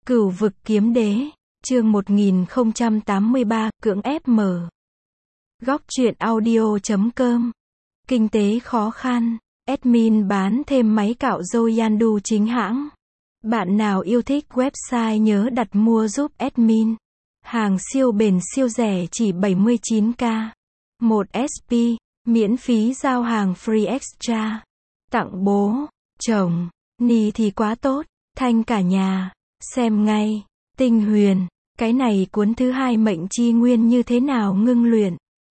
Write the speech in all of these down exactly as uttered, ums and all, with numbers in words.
Cửu vực kiếm đế, chương một nghìn không trăm tám mươi ba, cưỡng ép mở. Góc truyện audio chấm com. Kinh tế khó khăn, admin bán thêm máy cạo râu Yandu chính hãng. Bạn nào yêu thích website nhớ đặt mua giúp admin. Hàng siêu bền siêu rẻ chỉ bảy mươi chín k. một ét pê, miễn phí giao hàng free extra. Tặng bố, chồng, ni thì quá tốt, thanh cả nhà. Xem ngay, Tinh Huyền, cái này cuốn thứ hai mệnh chi nguyên như thế nào ngưng luyện.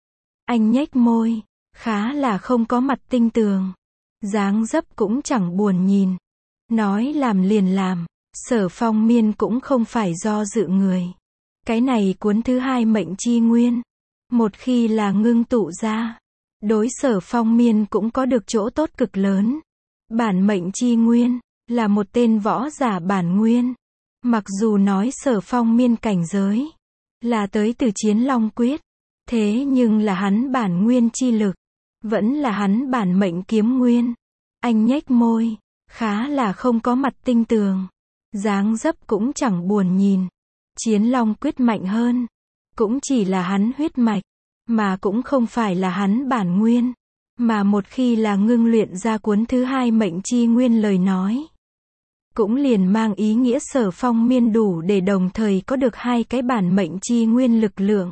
Anh nhếch môi, khá là không có mặt tinh tường. Dáng dấp cũng chẳng buồn nhìn. Nói làm liền làm, Sở Phong Miên cũng không phải do dự người. Cái này cuốn thứ hai mệnh chi nguyên. Một khi là ngưng tụ ra, đối Sở Phong Miên cũng có được chỗ tốt cực lớn. Bản mệnh chi nguyên, là một tên võ giả bản nguyên. Mặc dù nói Sở Phong Miên cảnh giới là tới từ Chiến Long Quyết, thế nhưng là hắn bản nguyên chi lực, vẫn là hắn bản mệnh kiếm nguyên. Anh nhếch môi, khá là không có mặt tinh tường. Dáng dấp cũng chẳng buồn nhìn. Chiến Long Quyết mạnh hơn, cũng chỉ là hắn huyết mạch, mà cũng không phải là hắn bản nguyên. Mà một khi là ngưng luyện ra cuốn thứ hai mệnh chi nguyên lời nói, cũng liền mang ý nghĩa Sở Phong Miên đủ để đồng thời có được hai cái bản mệnh chi nguyên lực lượng.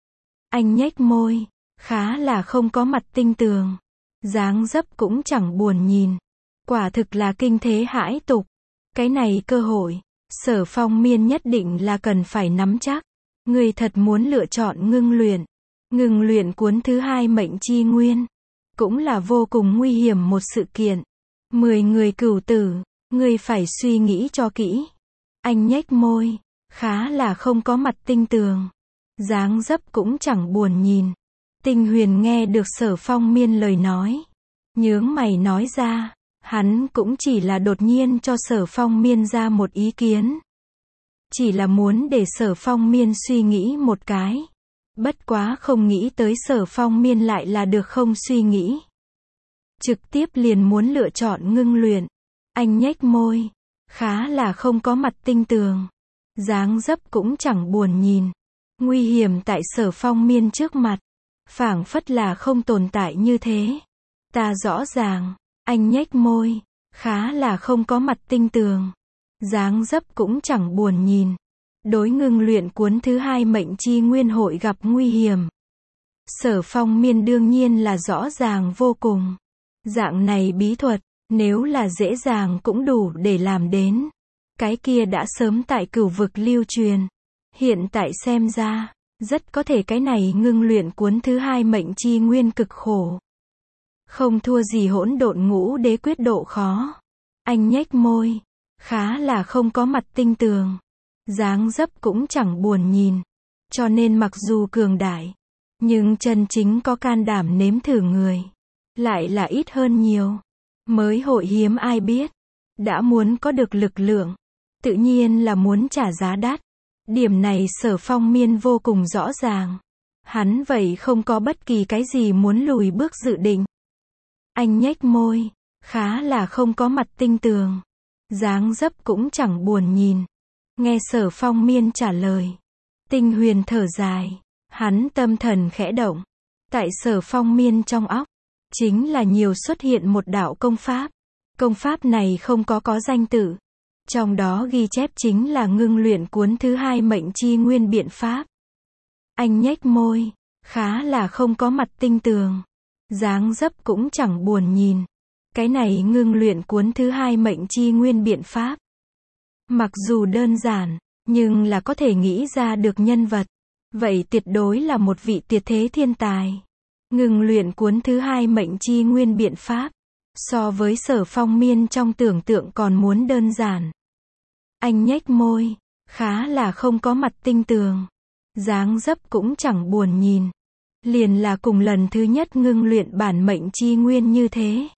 Anh nhếch môi, khá là không có mặt tinh tường. Dáng dấp cũng chẳng buồn nhìn. Quả thực là kinh thế hãi tục. Cái này cơ hội, Sở Phong Miên nhất định là cần phải nắm chắc. Người thật muốn lựa chọn ngưng luyện. Ngưng luyện cuốn thứ hai mệnh chi nguyên, cũng là vô cùng nguy hiểm một sự kiện. Mười người cửu tử, ngươi phải suy nghĩ cho kỹ. Anh nhếch môi, khá là không có mặt tinh tường. Dáng dấp cũng chẳng buồn nhìn. Tinh Huyền nghe được Sở Phong Miên lời nói, nhướng mày nói ra, hắn cũng chỉ là đột nhiên cho Sở Phong Miên ra một ý kiến. Chỉ là muốn để Sở Phong Miên suy nghĩ một cái. Bất quá không nghĩ tới Sở Phong Miên lại là được không suy nghĩ. Trực tiếp liền muốn lựa chọn ngưng luyện. Anh nhếch môi, khá là không có mặt tinh tường. Dáng dấp cũng chẳng buồn nhìn. Nguy hiểm tại Sở Phong Miên trước mặt, phảng phất là không tồn tại như thế. Ta rõ ràng, anh nhếch môi, khá là không có mặt tinh tường. Dáng dấp cũng chẳng buồn nhìn. Đối ngưng luyện cuốn thứ hai mệnh chi nguyên hội gặp nguy hiểm. Sở Phong Miên đương nhiên là rõ ràng vô cùng. Dạng này bí thuật, nếu là dễ dàng cũng đủ để làm đến. Cái kia đã sớm tại cửu vực lưu truyền. Hiện tại xem ra, rất có thể cái này ngưng luyện cuốn thứ hai mệnh chi nguyên cực khổ. Không thua gì hỗn độn ngũ đế quyết độ khó. Anh nhếch môi, khá là không có mặt tinh tường. Dáng dấp cũng chẳng buồn nhìn. Cho nên mặc dù cường đại, nhưng chân chính có can đảm nếm thử người, lại là ít hơn nhiều. Mới hội hiếm ai biết. Đã muốn có được lực lượng, tự nhiên là muốn trả giá đắt. Điểm này Sở Phong Miên vô cùng rõ ràng. Hắn vậy không có bất kỳ cái gì muốn lùi bước dự định. Anh nhếch môi, khá là không có mặt tinh tường. Dáng dấp cũng chẳng buồn nhìn. Nghe Sở Phong Miên trả lời, Tinh Huyền thở dài. Hắn tâm thần khẽ động. Tại Sở Phong Miên trong óc, chính là nhiều xuất hiện một đạo công pháp. Công pháp này không có có danh tự. Trong đó ghi chép chính là ngưng luyện cuốn thứ hai mệnh chi nguyên biện pháp. Anh nhếch môi, khá là không có mặt tinh tường. Dáng dấp cũng chẳng buồn nhìn. Cái này ngưng luyện cuốn thứ hai mệnh chi nguyên biện pháp, mặc dù đơn giản, nhưng là có thể nghĩ ra được nhân vật. Vậy tuyệt đối là một vị tuyệt thế thiên tài. Ngưng luyện cuốn thứ hai mệnh chi nguyên biện pháp, so với Sở Phong Miên trong tưởng tượng còn muốn đơn giản. Anh nhếch môi, khá là không có mặt tinh tường. Dáng dấp cũng chẳng buồn nhìn. Liền là cùng lần thứ nhất ngưng luyện bản mệnh chi nguyên như thế.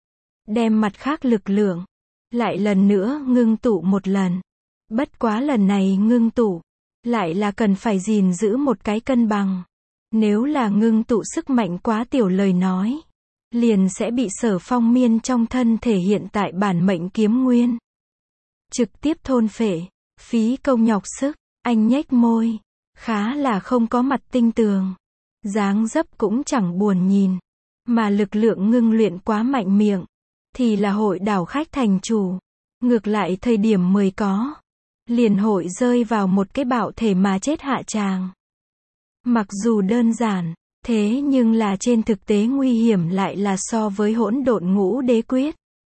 Đem mặt khác lực lượng, lại lần nữa ngưng tụ một lần. Bất quá lần này ngưng tụ, lại là cần phải gìn giữ một cái cân bằng. Nếu là ngưng tụ sức mạnh quá tiểu lời nói, liền sẽ bị Sở Phong Miên trong thân thể hiện tại bản mệnh kiếm nguyên trực tiếp thôn phệ. Phí công nhọc sức, anh nhếch môi, khá là không có mặt tinh tường. Dáng dấp cũng chẳng buồn nhìn, mà lực lượng ngưng luyện quá mạnh miệng, thì là hội đảo khách thành chủ. Ngược lại thời điểm mới có, liền hội rơi vào một cái bạo thể mà chết hạ tràng. Mặc dù đơn giản, thế nhưng là trên thực tế nguy hiểm lại là so với hỗn độn ngũ đế quyết.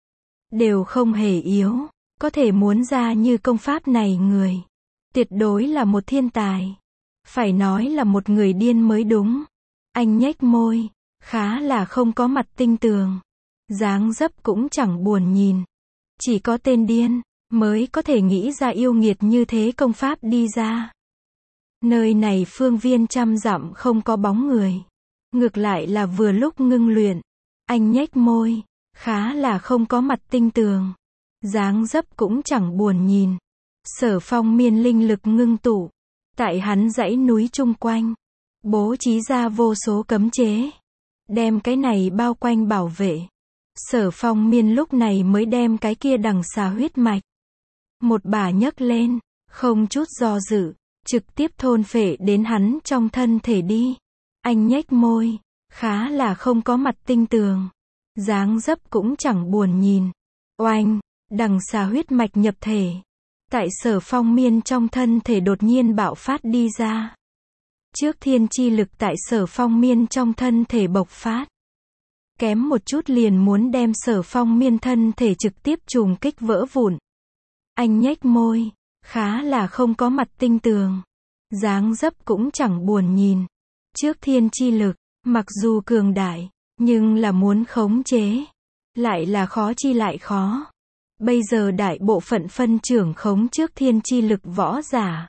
Đều không hề yếu, có thể muốn ra như công pháp này người. Tuyệt đối là một thiên tài. Phải nói là một người điên mới đúng. Anh nhếch môi, khá là không có mặt tinh tường. Dáng dấp cũng chẳng buồn nhìn. Chỉ có tên điên, mới có thể nghĩ ra yêu nghiệt như thế công pháp đi ra. Nơi này phương viên trăm dặm không có bóng người. Ngược lại là vừa lúc ngưng luyện. Anh nhếch môi, khá là không có mặt tinh tường. Dáng dấp cũng chẳng buồn nhìn. Sở Phong miên linh lực ngưng tụ. Tại hắn dãy núi chung quanh. Bố trí ra vô số cấm chế. Đem cái này bao quanh bảo vệ. Sở Phong miên lúc này mới đem cái kia đằng xà huyết mạch. Một bả nhấc lên, không chút do dự, trực tiếp thôn phệ đến hắn trong thân thể đi. Anh nhếch môi, khá là không có mặt tinh tường. Dáng dấp cũng chẳng buồn nhìn. Oanh, đằng xà huyết mạch nhập thể. Tại Sở Phong miên trong thân thể đột nhiên bạo phát đi ra. Trước thiên chi lực tại Sở Phong miên trong thân thể bộc phát. Kém một chút liền muốn đem Sở Phong miên thân thể trực tiếp trùng kích vỡ vụn. Anh nhếch môi, khá là không có mặt tinh tường. Dáng dấp cũng chẳng buồn nhìn. Trước thiên chi lực, mặc dù cường đại, nhưng là muốn khống chế. Lại là khó chi lại khó. Bây giờ đại bộ phận phân trưởng khống trước thiên chi lực võ giả.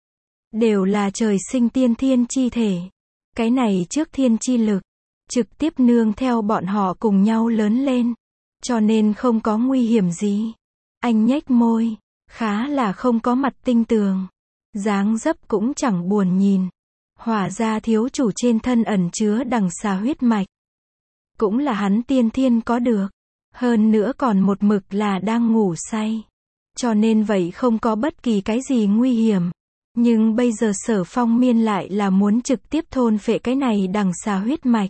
Đều là trời sinh tiên thiên chi thể. Cái này trước thiên chi lực. Trực tiếp nương theo bọn họ cùng nhau lớn lên. Cho nên không có nguy hiểm gì. Anh nhếch môi, khá là không có mặt tinh tường. Dáng dấp cũng chẳng buồn nhìn. Hỏa gia thiếu chủ trên thân ẩn chứa đằng xà huyết mạch. Cũng là hắn tiên thiên có được. Hơn nữa còn một mực là đang ngủ say. Cho nên vậy không có bất kỳ cái gì nguy hiểm. Nhưng bây giờ Sở Phong miên lại là muốn trực tiếp thôn phệ cái này đằng xà huyết mạch.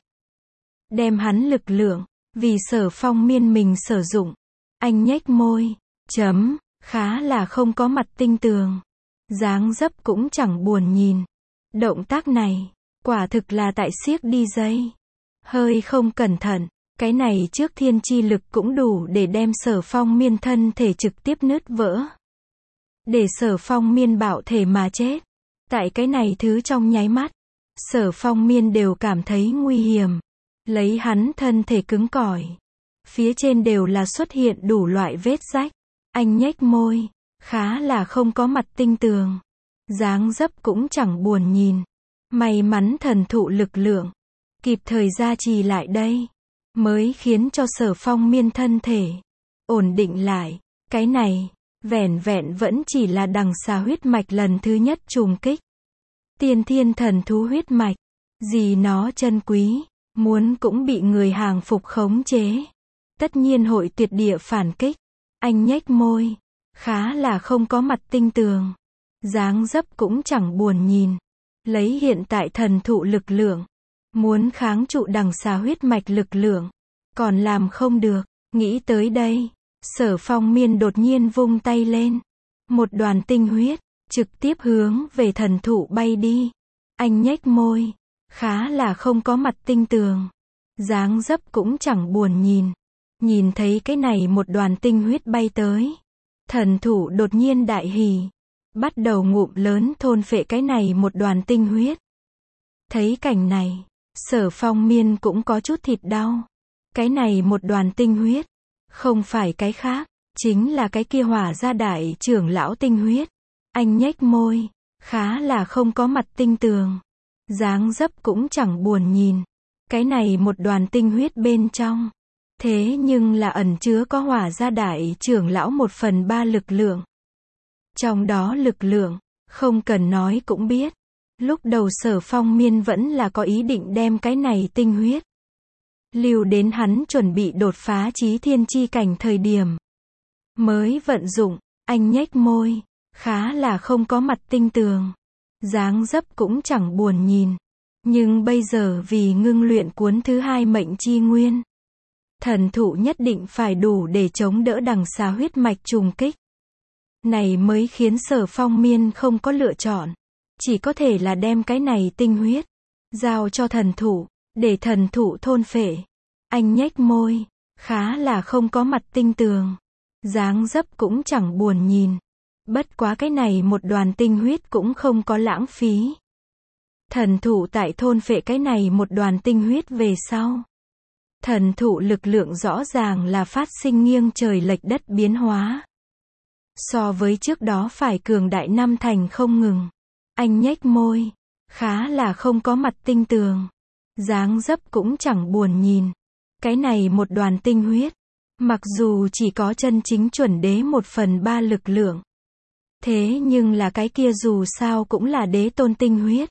Đem hắn lực lượng, vì Sở Phong miên mình sử dụng. Anh nhếch môi, chấm, khá là không có mặt tinh tường. Dáng dấp cũng chẳng buồn nhìn. Động tác này, quả thực là tại siếc đi dây. Hơi không cẩn thận, cái này trước thiên chi lực cũng đủ để đem Sở Phong miên thân thể trực tiếp nứt vỡ. Để Sở Phong miên bạo thể mà chết. Tại cái này thứ trong nháy mắt, Sở Phong miên đều cảm thấy nguy hiểm. Lấy hắn thân thể cứng cỏi. Phía trên đều là xuất hiện đủ loại vết rách. Anh nhếch môi, khá là không có mặt tinh tường. Dáng dấp cũng chẳng buồn nhìn. May mắn thần thụ lực lượng. Kịp thời gia trì lại đây. Mới khiến cho Sở Phong miên thân thể ổn định lại. Cái này, vẻn vẹn vẫn chỉ là đằng xà huyết mạch lần thứ nhất trùng kích. Tiên thiên thần thú huyết mạch. Gì nó chân quý. Muốn cũng bị người hàng phục khống chế. Tất nhiên hội tuyệt địa phản kích. Anh nhếch môi, khá là không có mặt tinh tường. Dáng dấp cũng chẳng buồn nhìn. Lấy hiện tại thần thụ lực lượng. Muốn kháng trụ đằng xà huyết mạch lực lượng. Còn làm không được. Nghĩ tới đây. Sở Phong miên đột nhiên vung tay lên. Một đoàn tinh huyết. Trực tiếp hướng về thần thụ bay đi. Anh nhếch môi. Khá là không có mặt tinh tường. Dáng dấp cũng chẳng buồn nhìn. Nhìn thấy cái này một đoàn tinh huyết bay tới. Thần thủ đột nhiên đại hỉ. Bắt đầu ngụm lớn thôn phệ cái này một đoàn tinh huyết. Thấy cảnh này, Sở Phong miên cũng có chút thịt đau. Cái này một đoàn tinh huyết. Không phải cái khác. Chính là cái kia Hỏa gia đại trưởng lão tinh huyết. Anh nhếch môi. Khá là không có mặt tinh tường. Dáng dấp cũng chẳng buồn nhìn. Cái này một đoàn tinh huyết bên trong. Thế nhưng là ẩn chứa có Hỏa gia đại trưởng lão một phần ba lực lượng. Trong đó lực lượng, không cần nói cũng biết. Lúc đầu Sở Phong miên vẫn là có ý định đem cái này tinh huyết. Lưu đến hắn chuẩn bị đột phá chí thiên chi cảnh thời điểm. Mới vận dụng, anh nhếch môi. khá là không có mặt tinh tường. Dáng dấp cũng chẳng buồn nhìn. Nhưng bây giờ vì ngưng luyện cuốn thứ hai mệnh chi nguyên, thần thụ nhất định phải đủ để chống đỡ đằng xà huyết mạch trùng kích. Này mới khiến Sở Phong Miên không có lựa chọn. Chỉ có thể là đem cái này tinh huyết giao cho thần thụ, để thần thụ thôn phệ. Anh nhếch môi, khá là không có mặt tinh tường. Dáng dấp cũng chẳng buồn nhìn. Bất quá cái này một đoàn tinh huyết cũng không có lãng phí. Thần thụ tại thôn phệ cái này một đoàn tinh huyết về sau, thần thụ lực lượng rõ ràng là phát sinh nghiêng trời lệch đất biến hóa. So với trước đó phải cường đại năm thành không ngừng. Anh nhếch môi, khá là không có mặt tinh tường. Dáng dấp cũng chẳng buồn nhìn. Cái này một đoàn tinh huyết, mặc dù chỉ có chân chính chuẩn đế một phần ba lực lượng, thế nhưng là cái kia dù sao cũng là đế tôn tinh huyết.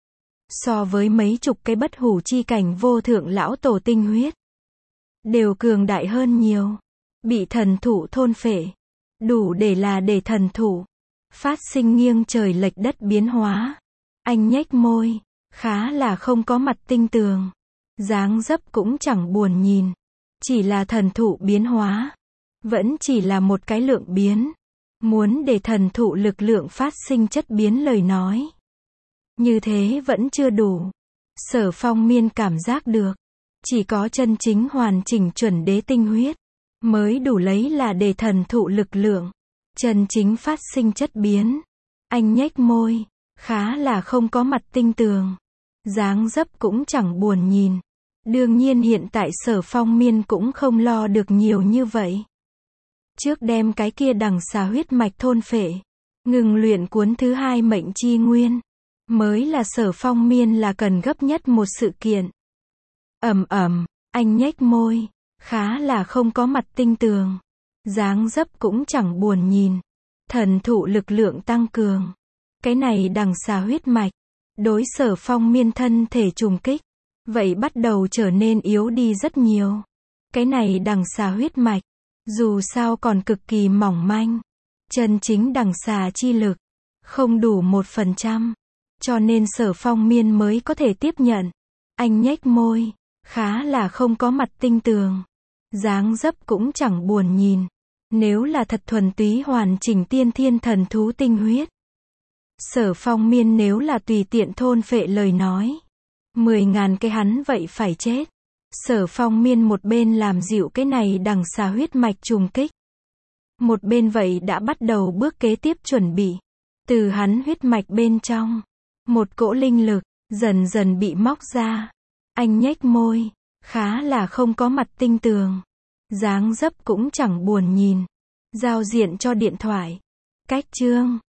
So với mấy chục cái bất hủ chi cảnh vô thượng lão tổ tinh huyết, đều cường đại hơn nhiều. Bị thần thụ thôn phệ, đủ để là để thần thụ phát sinh nghiêng trời lệch đất biến hóa. Anh nhếch môi, khá là không có mặt tinh tường. Dáng dấp cũng chẳng buồn nhìn. Chỉ là thần thụ biến hóa, vẫn chỉ là một cái lượng biến. Muốn để thần thụ lực lượng phát sinh chất biến lời nói, như thế vẫn chưa đủ. Sở Phong Miên cảm giác được, chỉ có chân chính hoàn chỉnh chuẩn đế tinh huyết, mới đủ lấy là để thần thụ lực lượng chân chính phát sinh chất biến. Anh nhếch môi, khá là không có mặt tinh tường. Dáng dấp cũng chẳng buồn nhìn. Đương nhiên hiện tại Sở Phong Miên cũng không lo được nhiều như vậy. Trước đem cái kia đằng xà huyết mạch thôn phệ, ngừng luyện cuốn thứ hai mệnh chi nguyên, mới là Sở Phong Miên là cần gấp nhất một sự kiện. Ầm ầm, anh nhếch môi, khá là không có mặt tinh tường. Dáng dấp cũng chẳng buồn nhìn. Thần thụ lực lượng tăng cường. Cái này đằng xà huyết mạch, đối Sở Phong Miên thân thể trùng kích, vậy bắt đầu trở nên yếu đi rất nhiều. Cái này đằng xà huyết mạch, dù sao còn cực kỳ mỏng manh. Chân chính đằng xà chi lực, không đủ một phần trăm. Cho nên Sở Phong Miên mới có thể tiếp nhận. Anh nhếch môi, khá là không có mặt tinh tường. Dáng dấp cũng chẳng buồn nhìn. Nếu là thật thuần túy hoàn chỉnh tiên thiên thần thú tinh huyết, Sở Phong Miên nếu là tùy tiện thôn phệ lời nói, mười ngàn cái hắn vậy phải chết. Sở Phong Miên một bên làm dịu cái này đằng xà huyết mạch trùng kích, một bên vậy đã bắt đầu bước kế tiếp chuẩn bị. Từ hắn huyết mạch bên trong, một cỗ linh lực dần dần bị móc ra. Anh nhếch môi, khá là không có mặt tinh tường. Dáng dấp cũng chẳng buồn nhìn. Giao diện cho điện thoại. Cách chương